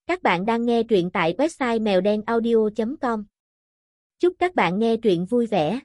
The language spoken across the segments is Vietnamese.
Các bạn đang nghe truyện tại website mèo đen audio.com. Chúc các bạn nghe truyện vui vẻ.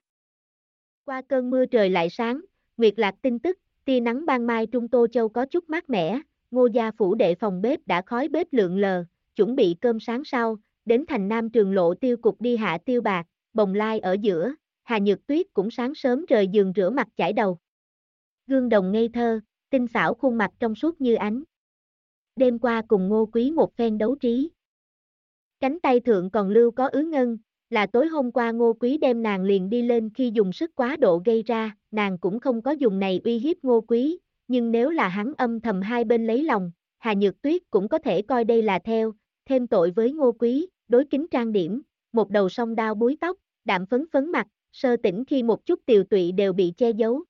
Qua cơn mưa trời lại sáng, Nguyệt Lạc tin tức, tia nắng ban mai Trung Tô Châu có chút mát mẻ, Ngô gia phủ đệ phòng bếp đã khói bếp lượn lờ, chuẩn bị cơm sáng sau, đến thành Nam Trường Lộ Tiêu Cục đi hạ tiêu bạc, bồng lai ở giữa, Hà Nhược Tuyết cũng sáng sớm rời giường rửa mặt chải đầu. Gương đồng ngây thơ, tinh xảo khuôn mặt trong suốt như ánh. Đêm qua cùng Ngô Quý một phen đấu trí. Cánh tay thượng còn lưu có ứ ngân, là tối hôm qua Ngô Quý đem nàng liền đi lên khi dùng sức quá độ gây ra, nàng cũng không có dùng này uy hiếp Ngô Quý, nhưng nếu là hắn âm thầm hai bên lấy lòng, Hà Nhược Tuyết cũng có thể coi đây là thêm tội với Ngô Quý, đối kính trang điểm, một đầu song đao búi tóc, đạm phấn phấn mặt, sơ tỉnh khi một chút tiều tụy đều bị che giấu.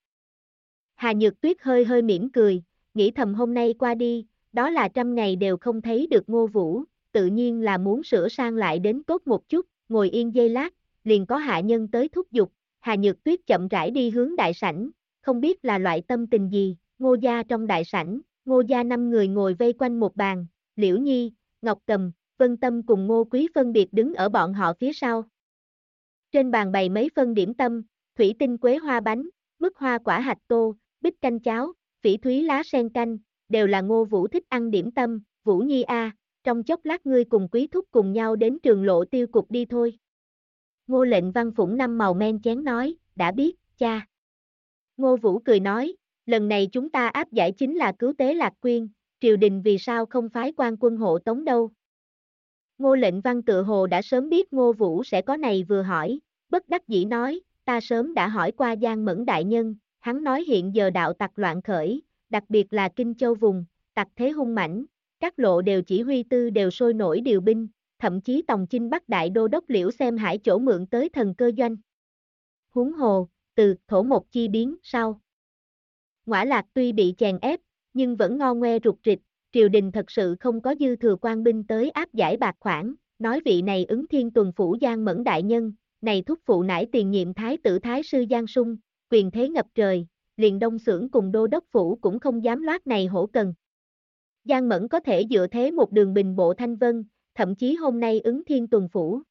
Hà Nhược Tuyết hơi hơi mỉm cười, nghĩ thầm hôm nay qua đi, đó là 100 ngày đều không thấy được Ngô Vũ, tự nhiên là muốn sửa sang lại đến tốt một chút, ngồi yên giây lát, liền có hạ nhân tới thúc giục, Hà Nhược Tuyết chậm rãi đi hướng đại sảnh, không biết là loại tâm tình gì, Ngô gia trong đại sảnh, Ngô gia 5 người ngồi vây quanh một bàn, Liễu Nhi, Ngọc Cầm, Vân Tâm cùng Ngô Quý phân biệt đứng ở bọn họ phía sau. Trên bàn bày mấy phân điểm tâm, thủy tinh quế hoa bánh, mứt hoa quả hạch tô, bích canh cháo, phỉ thúy lá sen canh, đều là Ngô Vũ thích ăn điểm tâm, Vũ Nhi a, trong chốc lát ngươi cùng Quý thúc cùng nhau đến Trường Lộ Tiêu Cục đi thôi. Ngô Lệnh Văn phủng 5 màu men chén nói, đã biết, cha. Ngô Vũ cười nói, lần này chúng ta áp giải chính là cứu tế Lạc Quyên, triều đình vì sao không phái quan quân hộ tống đâu. Ngô Lệnh Văn tự hồ đã sớm biết Ngô Vũ sẽ có này vừa hỏi, bất đắc dĩ nói, ta sớm đã hỏi qua Giang Mẫn đại nhân, hắn nói hiện giờ đạo tặc loạn khởi, đặc biệt là Kinh Châu vùng, tặc thế hung mãnh, các lộ đều chỉ huy tư đều sôi nổi điều binh, thậm chí Tòng Chinh bắt đại đô đốc Liễu Xem Hải chỗ mượn tới thần cơ doanh. Huống hồ, từ thổ một chi biến sau. Ngõa Lạc tuy bị chèn ép, nhưng vẫn ngo ngoe rụt rịch, triều đình thật sự không có dư thừa quan binh tới áp giải bạc khoản, nói vị này ứng thiên tuần phủ Giang Mẫn đại nhân, này thúc phụ nải tiền nhiệm thái tử thái sư Giang Sung, quyền thế ngập trời, liền đông xưởng cùng đô đốc phủ cũng không dám loát này hổ cần. Giang Mẫn có thể dựa thế một đường bình bộ thanh vân, thậm chí hôm nay ứng thiên tuần phủ.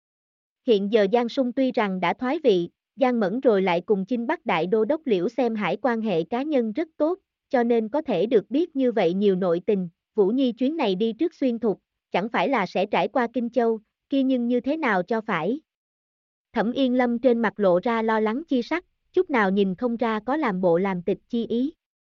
Hiện giờ Giang Sung tuy rằng đã thoái vị, Giang Mẫn rồi lại cùng Chinh Bắc đại đô đốc Liễu Xem Hải quan hệ cá nhân rất tốt, cho nên có thể được biết như vậy nhiều nội tình, Vũ Nhi chuyến này đi trước xuyên thục, chẳng phải là sẽ trải qua Kinh Châu, kia nhưng như thế nào cho phải. Thẩm Yên Lâm trên mặt lộ ra lo lắng chi sắc, chút nào nhìn không ra có làm bộ làm tịch chi ý.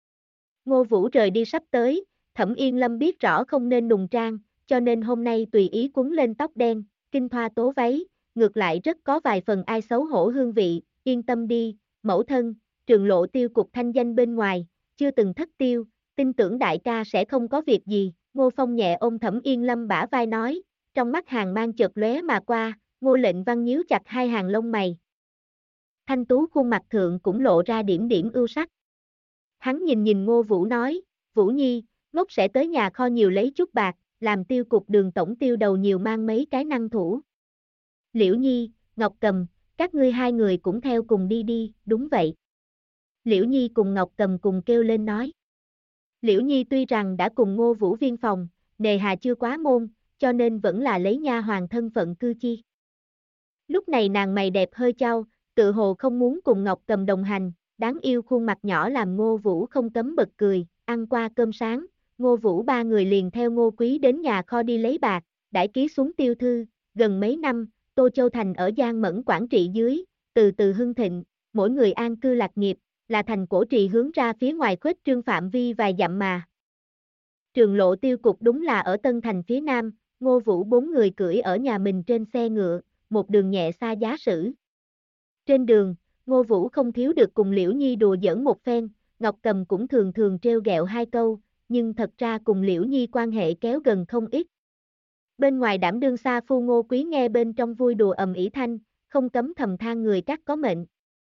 Ngô Vũ rời đi sắp tới, Thẩm Yên Lâm biết rõ không nên nùng trang, cho nên hôm nay tùy ý quấn lên tóc đen, kinh thoa tố váy, ngược lại rất có vài phần ai xấu hổ hương vị, yên tâm đi, mẫu thân, Trường Lộ Tiêu Cục thanh danh bên ngoài, chưa từng thất tiêu, tin tưởng đại ca sẽ không có việc gì, Ngô Phong nhẹ ôm Thẩm Yên Lâm bả vai nói, trong mắt hàng mang chợt lóe mà qua, Ngô Lệnh Văn nhíu chặt hai hàng lông mày. Thanh tú khuôn mặt thượng cũng lộ ra điểm điểm ưu sắc. Hắn nhìn nhìn Ngô Vũ nói, Vũ Nhi, ngốc sẽ tới nhà kho nhiều lấy chút bạc, làm tiêu cục đường tổng tiêu đầu nhiều mang mấy cái năng thủ. Liễu Nhi, Ngọc Cầm, các ngươi hai người cũng theo cùng đi đi, đúng vậy. Liễu Nhi cùng Ngọc Cầm cùng kêu lên nói. Liễu Nhi tuy rằng đã cùng Ngô Vũ viên phòng, nề hà chưa quá môn, cho nên vẫn là lấy nha hoàn thân phận cư chi. Lúc này nàng mày đẹp hơi chau, tự hồ không muốn cùng Ngọc Cầm đồng hành, đáng yêu khuôn mặt nhỏ làm Ngô Vũ không cấm bật cười, ăn qua cơm sáng, Ngô Vũ ba người liền theo Ngô Quý đến nhà kho đi lấy bạc, đãi ký xuống tiêu thư, gần mấy năm, Tô Châu Thành ở Giang Mẫn quản trị dưới, từ từ hưng thịnh, mỗi người an cư lạc nghiệp, là thành cổ trì hướng ra phía ngoài khuếch trương phạm vi vài dặm mà. Trường Lộ Tiêu Cục đúng là ở Tân Thành phía nam, Ngô Vũ 4 người cưỡi ở nhà mình trên xe ngựa, một đường nhẹ xa giá sử. Trên đường, Ngô Vũ không thiếu được cùng Liễu Nhi đùa giỡn một phen, Ngọc Cầm cũng thường thường trêu ghẹo hai câu, nhưng thật ra cùng Liễu Nhi quan hệ kéo gần không ít. Bên ngoài đảm đương xa phu Ngô Quý nghe bên trong vui đùa ầm ĩ thanh, không cấm thầm than người các có mệnh.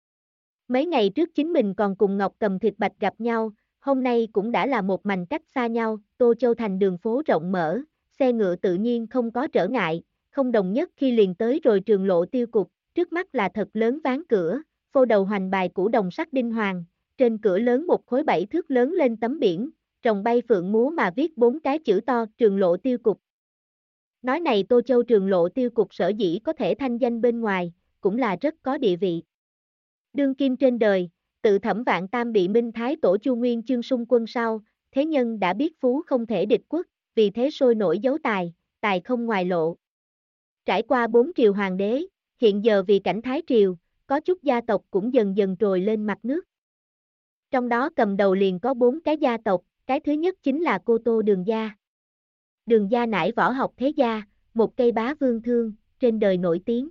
Mấy ngày trước chính mình còn cùng Ngọc Cầm thịt bạch gặp nhau, hôm nay cũng đã là một mảnh cách xa nhau, Tô Châu Thành đường phố rộng mở, xe ngựa tự nhiên không có trở ngại, không đồng nhất khi liền tới rồi Trường Lộ Tiêu Cục, trước mắt là thật lớn ván cửa, phô đầu hoành bài củ đồng sắt đinh hoàng, trên cửa lớn một khối 7 thước lớn lên tấm biển, rồng bay phượng múa mà viết 4 cái chữ to Trường Lộ Tiêu Cục. Nói này Tô Châu Trường Lộ Tiêu Cục sở dĩ có thể thanh danh bên ngoài, cũng là rất có địa vị. Đương kim trên đời, tự Thẩm Vạn Tam bị Minh Thái Tổ Chu Nguyên Chương xung quân sau, thế nhân đã biết phú không thể địch quốc, vì thế sôi nổi giấu tài, tài không ngoài lộ. Trải qua 4 triều hoàng đế, hiện giờ vì cảnh Thái Triều, có chút gia tộc cũng dần dần trồi lên mặt nước. Trong đó cầm đầu liền có 4 cái gia tộc, cái thứ nhất chính là Cô Tô Đường gia. Đường gia nải võ học thế gia, một cây bá vương thương, trên đời nổi tiếng.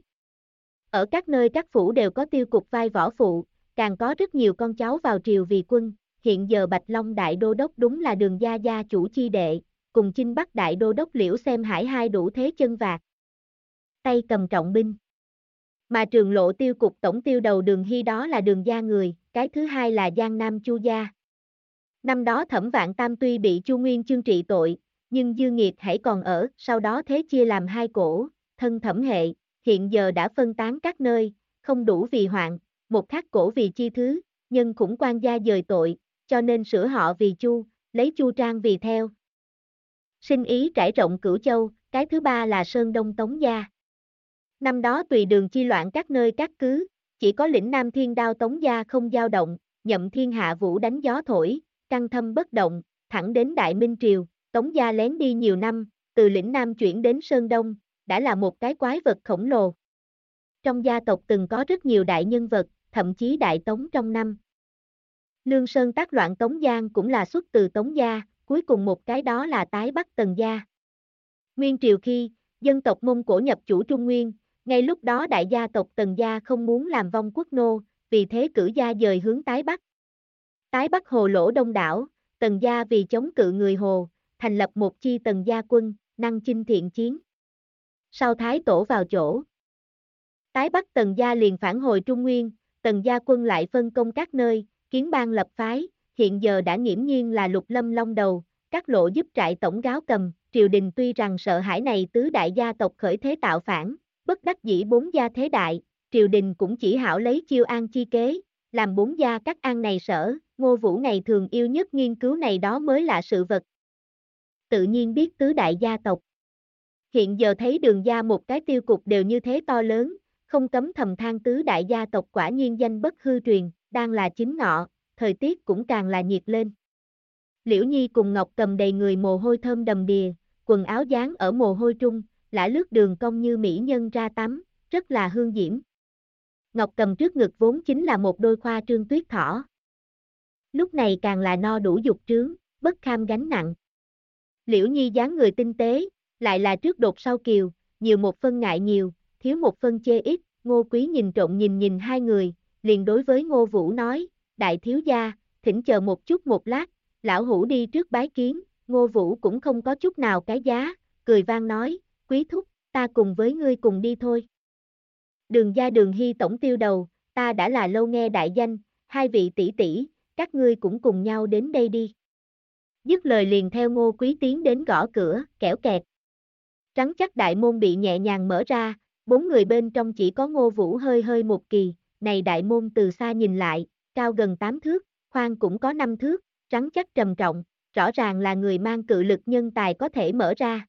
Ở các nơi các phủ đều có tiêu cục vai võ phụ, càng có rất nhiều con cháu vào triều vì quân, hiện giờ Bạch Long Đại Đô Đốc đúng là Đường gia gia chủ chi đệ, cùng Chinh Bắc Đại Đô Đốc Liễu Xem Hải hai đủ thế chân vạc. Tay cầm trọng binh. Mà Trường Lộ Tiêu Cục tổng tiêu đầu Đường Hy đó là Đường gia người, cái thứ hai là Giang Nam Chu gia. Năm đó Thẩm Vạn Tam tuy bị Chu Nguyên Chương trị tội, nhưng dư nghiệt hãy còn ở, sau đó thế chia làm hai cổ, thân Thẩm hệ, hiện giờ đã phân tán các nơi, không đủ vì hoạn, một khác cổ vì chi thứ, nhân khủng quan gia dời tội, cho nên sửa họ vì Chu, lấy Chu Trang vì theo. Sinh ý trải rộng Cửu Châu, cái thứ ba là Sơn Đông Tống gia. Năm đó tùy đường chi loạn các nơi các cứ, chỉ có lĩnh Nam Thiên Đao Tống gia không dao động, nhậm thiên hạ vũ đánh gió thổi, căng thâm bất động, thẳng đến Đại Minh Triều, Tống gia lén đi nhiều năm, từ lĩnh Nam chuyển đến Sơn Đông, đã là một cái quái vật khổng lồ. Trong gia tộc từng có rất nhiều đại nhân vật, thậm chí đại Tống trong năm. Lương Sơn tác loạn Tống Giang cũng là xuất từ Tống gia, cuối cùng một cái đó là tái Bắc Tần gia. Nguyên triều khi, dân tộc Mông Cổ nhập chủ Trung Nguyên, ngay lúc đó đại gia tộc Tần gia không muốn làm vong quốc nô, vì thế cử gia dời hướng tái Bắc. Tái Bắc Hồ lỗ đông đảo, Tần gia vì chống cự người Hồ, thành lập một chi Tần gia quân, năng chinh thiện chiến. Sau Thái Tổ vào chỗ, tái Bắc Tần gia liền phản hồi Trung Nguyên, Tần gia quân lại phân công các nơi, kiến bang lập phái, hiện giờ đã nghiễm nhiên là Lục Lâm Long đầu, các lộ giúp trại tổng gáo cầm, triều đình tuy rằng sợ hãi này tứ đại gia tộc khởi thế tạo phản, bất đắc dĩ bốn gia thế đại, triều đình cũng chỉ hảo lấy chiêu an chi kế, làm bốn gia các an này sở, Ngô Vũ ngày thường yêu nhất nghiên cứu này đó mới là sự vật. Tự nhiên biết tứ đại gia tộc. Hiện giờ thấy Đường gia một cái tiêu cục đều như thế to lớn, không cấm thầm than tứ đại gia tộc quả nhiên danh bất hư truyền, đang là chính ngọ, thời tiết cũng càng là nhiệt lên. Liễu Nhi cùng Ngọc Cầm đầy người mồ hôi thơm đầm đìa, quần áo dán ở mồ hôi trung, lả lướt đường cong như mỹ nhân ra tắm, rất là hương diễm. Ngọc Cầm trước ngực vốn chính là một đôi khoa trương tuyết thỏ. Lúc này càng là no đủ dục trướng, bất kham gánh nặng. Liễu Nhi dáng người tinh tế, lại là trước đột sau kiều, nhiều một phân ngại nhiều, thiếu một phân chê ít, Ngô Quý nhìn trộm nhìn hai người, liền đối với Ngô Vũ nói, đại thiếu gia, thỉnh chờ một chút một lát, lão hủ đi trước bái kiến, Ngô Vũ cũng không có chút nào cái giá, cười vang nói, Quý thúc, ta cùng với ngươi cùng đi thôi. Đường gia Đường Hy tổng tiêu đầu, ta đã là lâu nghe đại danh, hai vị tỷ tỷ, các ngươi cũng cùng nhau đến đây đi. Dứt lời liền theo Ngô Quý tiến đến gõ cửa, kẽo kẹt. Trắng chắc đại môn bị nhẹ nhàng mở ra, 4 người bên trong chỉ có Ngô Vũ hơi hơi một kỳ, này đại môn từ xa nhìn lại, cao gần 8 thước, khoan cũng có 5 thước, trắng chắc trầm trọng, rõ ràng là người mang cự lực nhân tài có thể mở ra.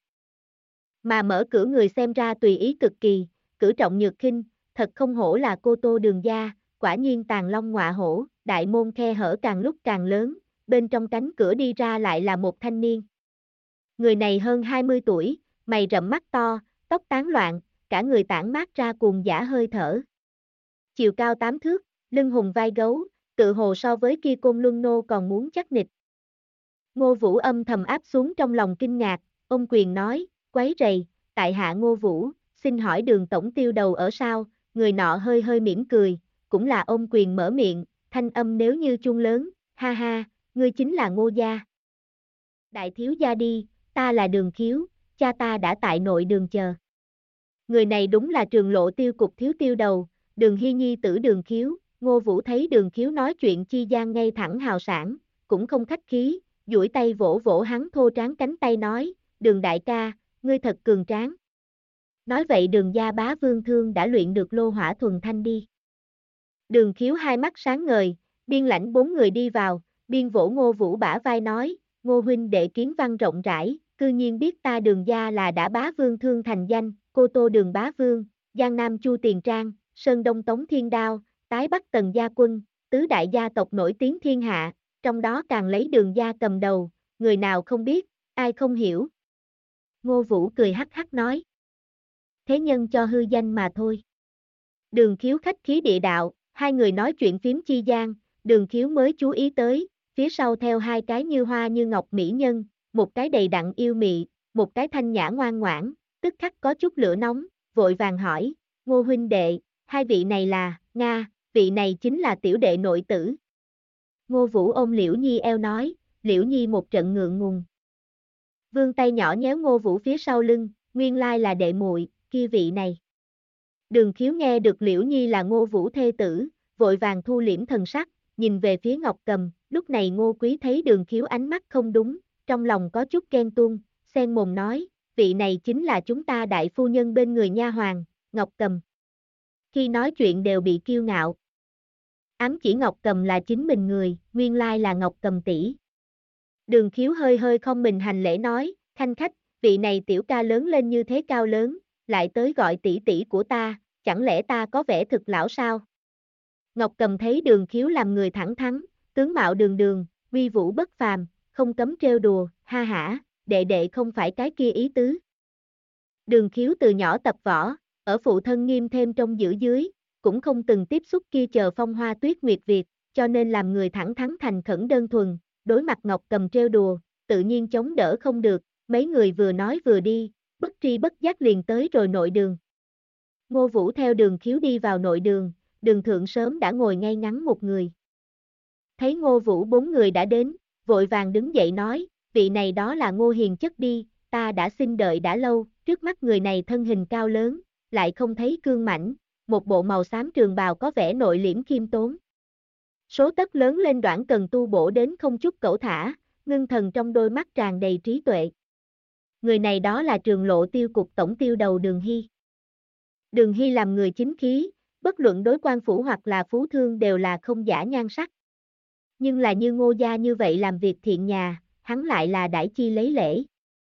Mà mở cửa người xem ra tùy ý cực kỳ, cử trọng nhược khinh, thật không hổ là Cô Tô Đường gia, quả nhiên tàng long ngọa hổ, đại môn khe hở càng lúc càng lớn, bên trong cánh cửa đi ra lại là một thanh niên. Người này hơn 20 tuổi, mày rậm mắt to, tóc tán loạn, cả người tản mát ra cuồng dã hơi thở. Chiều cao 8 thước, lưng hùng vai gấu, tự hồ so với kia Côn Luân Nô còn muốn chắc nịch. Ngô Vũ âm thầm áp xuống trong lòng kinh ngạc, ôm quyền nói, quấy rầy, tại hạ Ngô Vũ, xin hỏi Đường tổng tiêu đầu ở sao, người nọ hơi hơi mỉm cười, cũng là ôm quyền mở miệng, thanh âm nếu như chuông lớn, ha ha, ngươi chính là Ngô gia. Đại thiếu gia đi, ta là Đường Khiếu, cha ta đã tại nội đường chờ. Người này đúng là Trường Lộ Tiêu Cục thiếu tiêu đầu, Đường Hy nhi tử Đường Khiếu, Ngô Vũ thấy Đường Khiếu nói chuyện chi gian ngay thẳng hào sảng, cũng không khách khí, duỗi tay vỗ vỗ hắn thô tráng cánh tay nói, Đường đại ca, ngươi thật cường tráng. Nói vậy Đường gia bá vương thương đã luyện được lô hỏa thuần thanh đi. Đường Khiếu hai mắt sáng ngời, biên lãnh 4 người đi vào, biên vỗ Ngô Vũ bả vai nói, Ngô huynh đệ kiến văn rộng rãi, cư nhiên biết ta Đường gia là đã bá vương thương thành danh, cô Tô Đường bá vương, Giang Nam Chu Tiền Trang, Sơn Đông Tống Thiên Đao, Tái Bắc Tần Gia Quân, tứ đại gia tộc nổi tiếng thiên hạ, trong đó càng lấy Đường gia cầm đầu, người nào không biết, ai không hiểu. Ngô Vũ cười hắc hắc nói. Thế nhân cho hư danh mà thôi. Đường Khiếu khách khí địa đạo, hai người nói chuyện phím chi gian, Đường Khiếu mới chú ý tới, phía sau theo hai cái như hoa như ngọc mỹ nhân, một cái đầy đặn yêu mị, một cái thanh nhã ngoan ngoãn, tức khắc có chút lửa nóng, vội vàng hỏi, Ngô huynh đệ, hai vị này là, Nga, vị này chính là tiểu đệ nội tử. Ngô Vũ ôm Liễu Nhi eo nói, Liễu Nhi một trận ngượng ngùng. Vươn tay nhỏ nhéo Ngô Vũ phía sau lưng, nguyên lai là đệ muội, kia vị này. Đường Khiếu nghe được Liễu Nhi là Ngô Vũ thê tử, vội vàng thu liễm thần sắc, nhìn về phía Ngọc Cầm, lúc này Ngô Quý thấy Đường Khiếu ánh mắt không đúng, trong lòng có chút ghen tuông, xen mồm nói, vị này chính là chúng ta đại phu nhân bên người nha hoàn, Ngọc Cầm. Khi nói chuyện đều bị kiêu ngạo. Ám chỉ Ngọc Cầm là chính mình người, nguyên lai là Ngọc Cầm tỷ. Đường Khiếu hơi hơi không mình hành lễ nói, khanh khách, vị này tiểu ca lớn lên như thế cao lớn, lại tới gọi tỷ tỷ của ta, chẳng lẽ ta có vẻ thực lão sao? Ngọc Cầm thấy Đường Khiếu làm người thẳng thắn, tướng mạo đường đường, uy vũ bất phàm, không cấm trêu đùa, ha hả, đệ đệ không phải cái kia ý tứ. Đường Khiếu từ nhỏ tập võ, ở phụ thân nghiêm thêm trong giữ dưới, cũng không từng tiếp xúc kia chờ phong hoa tuyết nguyệt Việt, cho nên làm người thẳng thắn thành khẩn đơn thuần, đối mặt Ngọc Cầm trêu đùa, tự nhiên chống đỡ không được, mấy người vừa nói vừa đi, bất tri bất giác liền tới rồi nội đường. Ngô Vũ theo Đường Khiếu đi vào nội đường, đường thượng sớm đã ngồi ngay ngắn một người. Thấy Ngô Vũ bốn người đã đến, vội vàng đứng dậy nói, vị này đó là Ngô Hiền chất đi, ta đã xin đợi đã lâu, trước mắt người này thân hình cao lớn, lại không thấy cương mảnh, một bộ màu xám trường bào có vẻ nội liễm khiêm tốn. Số tất lớn lên đoạn cần tu bổ đến không chút cẩu thả, ngưng thần trong đôi mắt tràn đầy trí tuệ. Người này đó là Trường Lộ Tiêu cục tổng tiêu đầu Đường Hy. Đường Hy làm người chính khí, bất luận đối quan phủ hoặc là phú thương đều là không giả nhan sắc. Nhưng là như Ngô gia như vậy làm việc thiện nhà, hắn lại là đãi chi lấy lễ.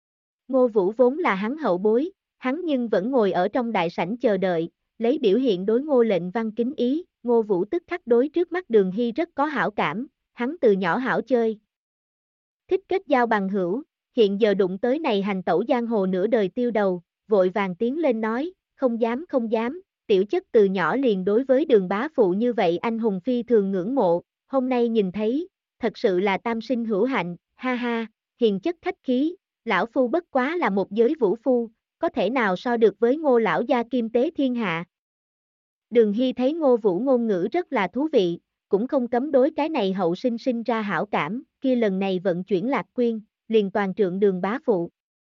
Ngô Vũ vốn là hắn hậu bối, hắn nhưng vẫn ngồi ở trong đại sảnh chờ đợi, lấy biểu hiện đối Ngô Lệnh Văn kính ý, Ngô Vũ tức khắc đối trước mắt Đường Hy rất có hảo cảm, hắn từ nhỏ hảo chơi. Thích kết giao bằng hữu, hiện giờ đụng tới này hành tẩu giang hồ nửa đời tiêu đầu, vội vàng tiến lên nói, không dám, tiểu chất từ nhỏ liền đối với Đường bá phụ như vậy anh hùng phi thường ngưỡng mộ, hôm nay nhìn thấy, thật sự là tam sinh hữu hạnh, ha ha, hiền chất khách khí, lão phu bất quá là một giới vũ phu, có thể nào so được với Ngô lão gia kim tế thiên hạ. Đường Hy thấy Ngô Vũ ngôn ngữ rất là thú vị, cũng không cấm đối cái này hậu sinh ra hảo cảm, kia lần này vận chuyển Lạc Quyên, liền toàn trượng Đường bá phụ.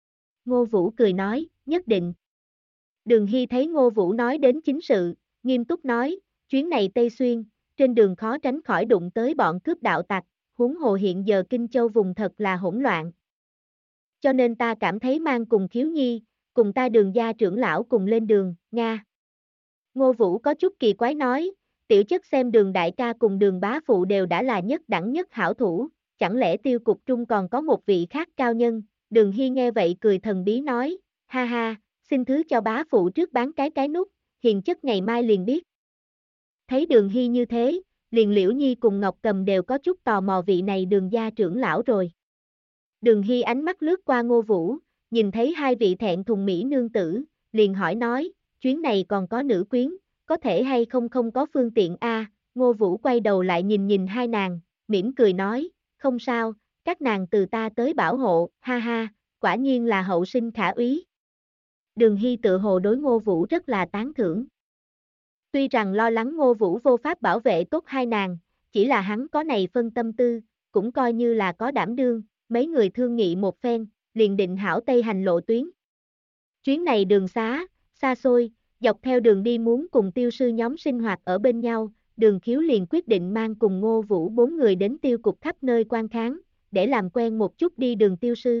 Ngô Vũ cười nói, nhất định. Đường Hy thấy Ngô Vũ nói đến chính sự, nghiêm túc nói, chuyến này Tây Xuyên, trên đường khó tránh khỏi đụng tới bọn cướp đạo tặc, huống hồ hiện giờ Kinh Châu vùng thật là hỗn loạn. Cho nên ta cảm thấy mang cùng Khiếu Nhi, cùng ta Đường gia trưởng lão cùng lên đường, Nga. Ngô Vũ có chút kỳ quái nói, tiểu chất xem Đường đại ca cùng Đường bá phụ đều đã là nhất đẳng nhất hảo thủ, chẳng lẽ tiêu cục trung còn có một vị khác cao nhân, Đường Hy nghe vậy cười thần bí nói, ha ha, xin thứ cho bá phụ trước bán cái nút, hiền chất ngày mai liền biết. Thấy Đường Hy như thế, liền Liễu Nhi cùng Ngọc Cầm đều có chút tò mò vị này Đường gia trưởng lão rồi. Đường Hy ánh mắt lướt qua Ngô Vũ, nhìn thấy hai vị thẹn thùng mỹ nương tử, liền hỏi nói, chuyến này còn có nữ quyến, có thể hay không có phương tiện a? Ngô Vũ quay đầu lại nhìn hai nàng, mỉm cười nói, không sao, các nàng từ ta tới bảo hộ, ha ha, quả nhiên là hậu sinh khả úy. Đường Hy tự hồ đối Ngô Vũ rất là tán thưởng. Tuy rằng lo lắng Ngô Vũ vô pháp bảo vệ tốt hai nàng, chỉ là hắn có này phân tâm tư, cũng coi như là có đảm đương, mấy người thương nghị một phen, liền định hảo Tây hành lộ tuyến. Chuyến này đường xa xôi, dọc theo đường đi muốn cùng tiêu sư nhóm sinh hoạt ở bên nhau, Đường Khiếu liền quyết định mang cùng Ngô Vũ bốn người đến tiêu cục khắp nơi quan kháng, để làm quen một chút đi đường tiêu sư.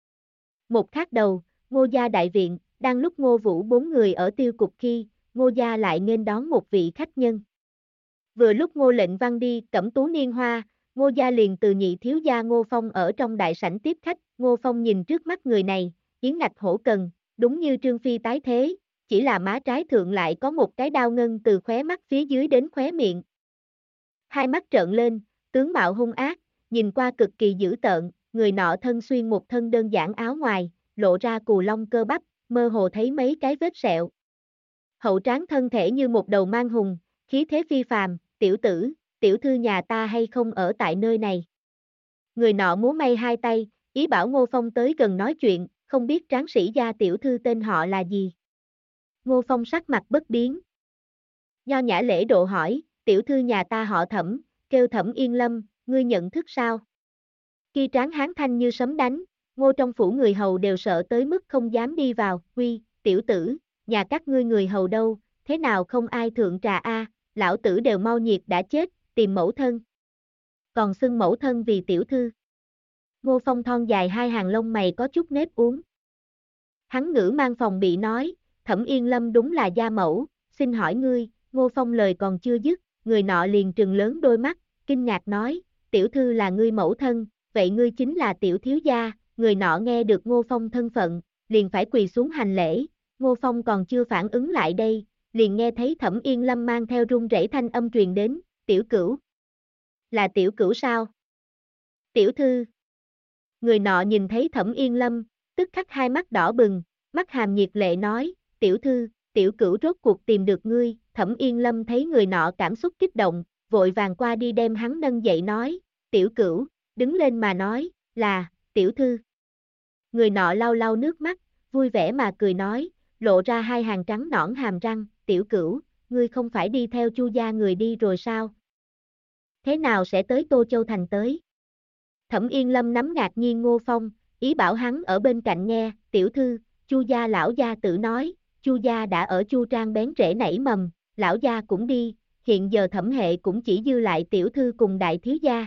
Một khác đầu, Ngô gia đại viện, đang lúc Ngô Vũ bốn người ở tiêu cục khi, Ngô gia lại nghênh đón một vị khách nhân. Vừa lúc Ngô Lệnh Văn đi cẩm tú niên hoa, Ngô gia liền từ nhị thiếu gia Ngô Phong ở trong đại sảnh tiếp khách, Ngô Phong nhìn trước mắt người này, yến ngạch hổ cần, đúng như Trương Phi tái thế, chỉ là má trái thượng lại có một cái đao ngân từ khóe mắt phía dưới đến khóe miệng. Hai mắt trợn lên, tướng mạo hung ác, nhìn qua cực kỳ dữ tợn, người nọ thân xuyên một thân đơn giản áo ngoài, lộ ra cù lông cơ bắp, mơ hồ thấy mấy cái vết sẹo. Hậu tráng thân thể như một đầu mang hùng, khí thế phi phàm, tiểu tử, tiểu thư nhà ta hay không ở tại nơi này. Người nọ múa may hai tay, ý bảo Ngô Phong tới gần nói chuyện, không biết tráng sĩ gia tiểu thư tên họ là gì. Ngô Phong sắc mặt bất biến. Nho nhã lễ độ hỏi, tiểu thư nhà ta họ Thẩm, kêu Thẩm Yên Lâm, ngươi nhận thức sao? Khi tráng hán thanh như sấm đánh, Ngô trong phủ người hầu đều sợ tới mức không dám đi vào, huy, tiểu tử, nhà các ngươi người hầu đâu, thế nào không ai thượng trà a, lão tử đều mau nhiệt đã chết, tìm mẫu thân. Còn xưng mẫu thân vì tiểu thư. Ngô Phong thon dài hai hàng lông mày có chút nếp uốn. Hắn ngữ mang phòng bị nói, Thẩm Yên Lâm đúng là gia mẫu, xin hỏi ngươi, Ngô Phong lời còn chưa dứt, người nọ liền trừng lớn đôi mắt, kinh ngạc nói, tiểu thư là ngươi mẫu thân, vậy ngươi chính là tiểu thiếu gia, người nọ nghe được Ngô Phong thân phận, liền phải quỳ xuống hành lễ, Ngô Phong còn chưa phản ứng lại đây, liền nghe thấy Thẩm Yên Lâm mang theo run rẩy thanh âm truyền đến, tiểu cửu. Là tiểu cửu sao? Tiểu thư. Người nọ nhìn thấy Thẩm Yên Lâm, tức khắc hai mắt đỏ bừng, mắt hàm nhiệt lệ nói, tiểu thư, tiểu cửu rốt cuộc tìm được ngươi, Thẩm Yên Lâm thấy người nọ cảm xúc kích động, vội vàng qua đi đem hắn nâng dậy nói, tiểu cửu, đứng lên mà nói, là, tiểu thư. Người nọ lau lau nước mắt, vui vẻ mà cười nói, lộ ra hai hàng trắng nõn hàm răng, tiểu cửu, ngươi không phải đi theo Chu gia người đi rồi sao? Thế nào sẽ tới Tô Châu Thành tới? Thẩm Yên Lâm nắm ngạc nhiên Ngô Phong, ý bảo hắn ở bên cạnh nghe, tiểu thư, Chu gia lão gia tử nói, Chu gia đã ở Chu Trang bén rễ nảy mầm, lão gia cũng đi, hiện giờ Thẩm hệ cũng chỉ dư lại tiểu thư cùng đại thiếu gia.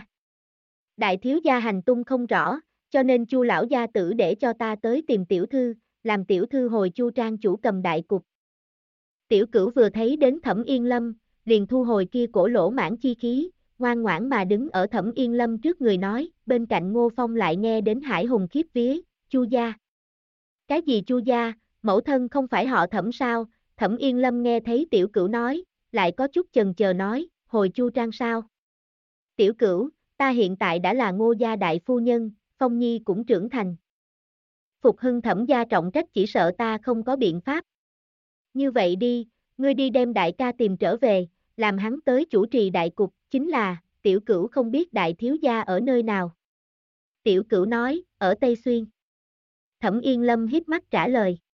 Đại thiếu gia hành tung không rõ, cho nên Chu lão gia tử để cho ta tới tìm tiểu thư, làm tiểu thư hồi Chu Trang chủ cầm đại cục. Tiểu cửu vừa thấy đến Thẩm Yên Lâm, liền thu hồi kia cổ lỗ mãn chi khí, ngoan ngoãn mà đứng ở Thẩm Yên Lâm trước người nói, bên cạnh Ngô Phong lại nghe đến hải hùng khiếp vía, Chu gia. Cái gì Chu gia, mẫu thân không phải họ Thẩm sao? Thẩm Yên Lâm nghe thấy tiểu cửu nói, lại có chút chần chờ nói, hồi Chu Trang sao? Tiểu cửu, ta hiện tại đã là Ngô gia đại phu nhân, Phong Nhi cũng trưởng thành. Phục hưng Thẩm gia trọng trách chỉ sợ ta không có biện pháp. Như vậy đi, ngươi đi đem đại ca tìm trở về, làm hắn tới chủ trì đại cục, chính là, tiểu cửu không biết đại thiếu gia ở nơi nào. Tiểu cửu nói, ở Tây Xuyên. Thẩm Yên Lâm hít mắt trả lời.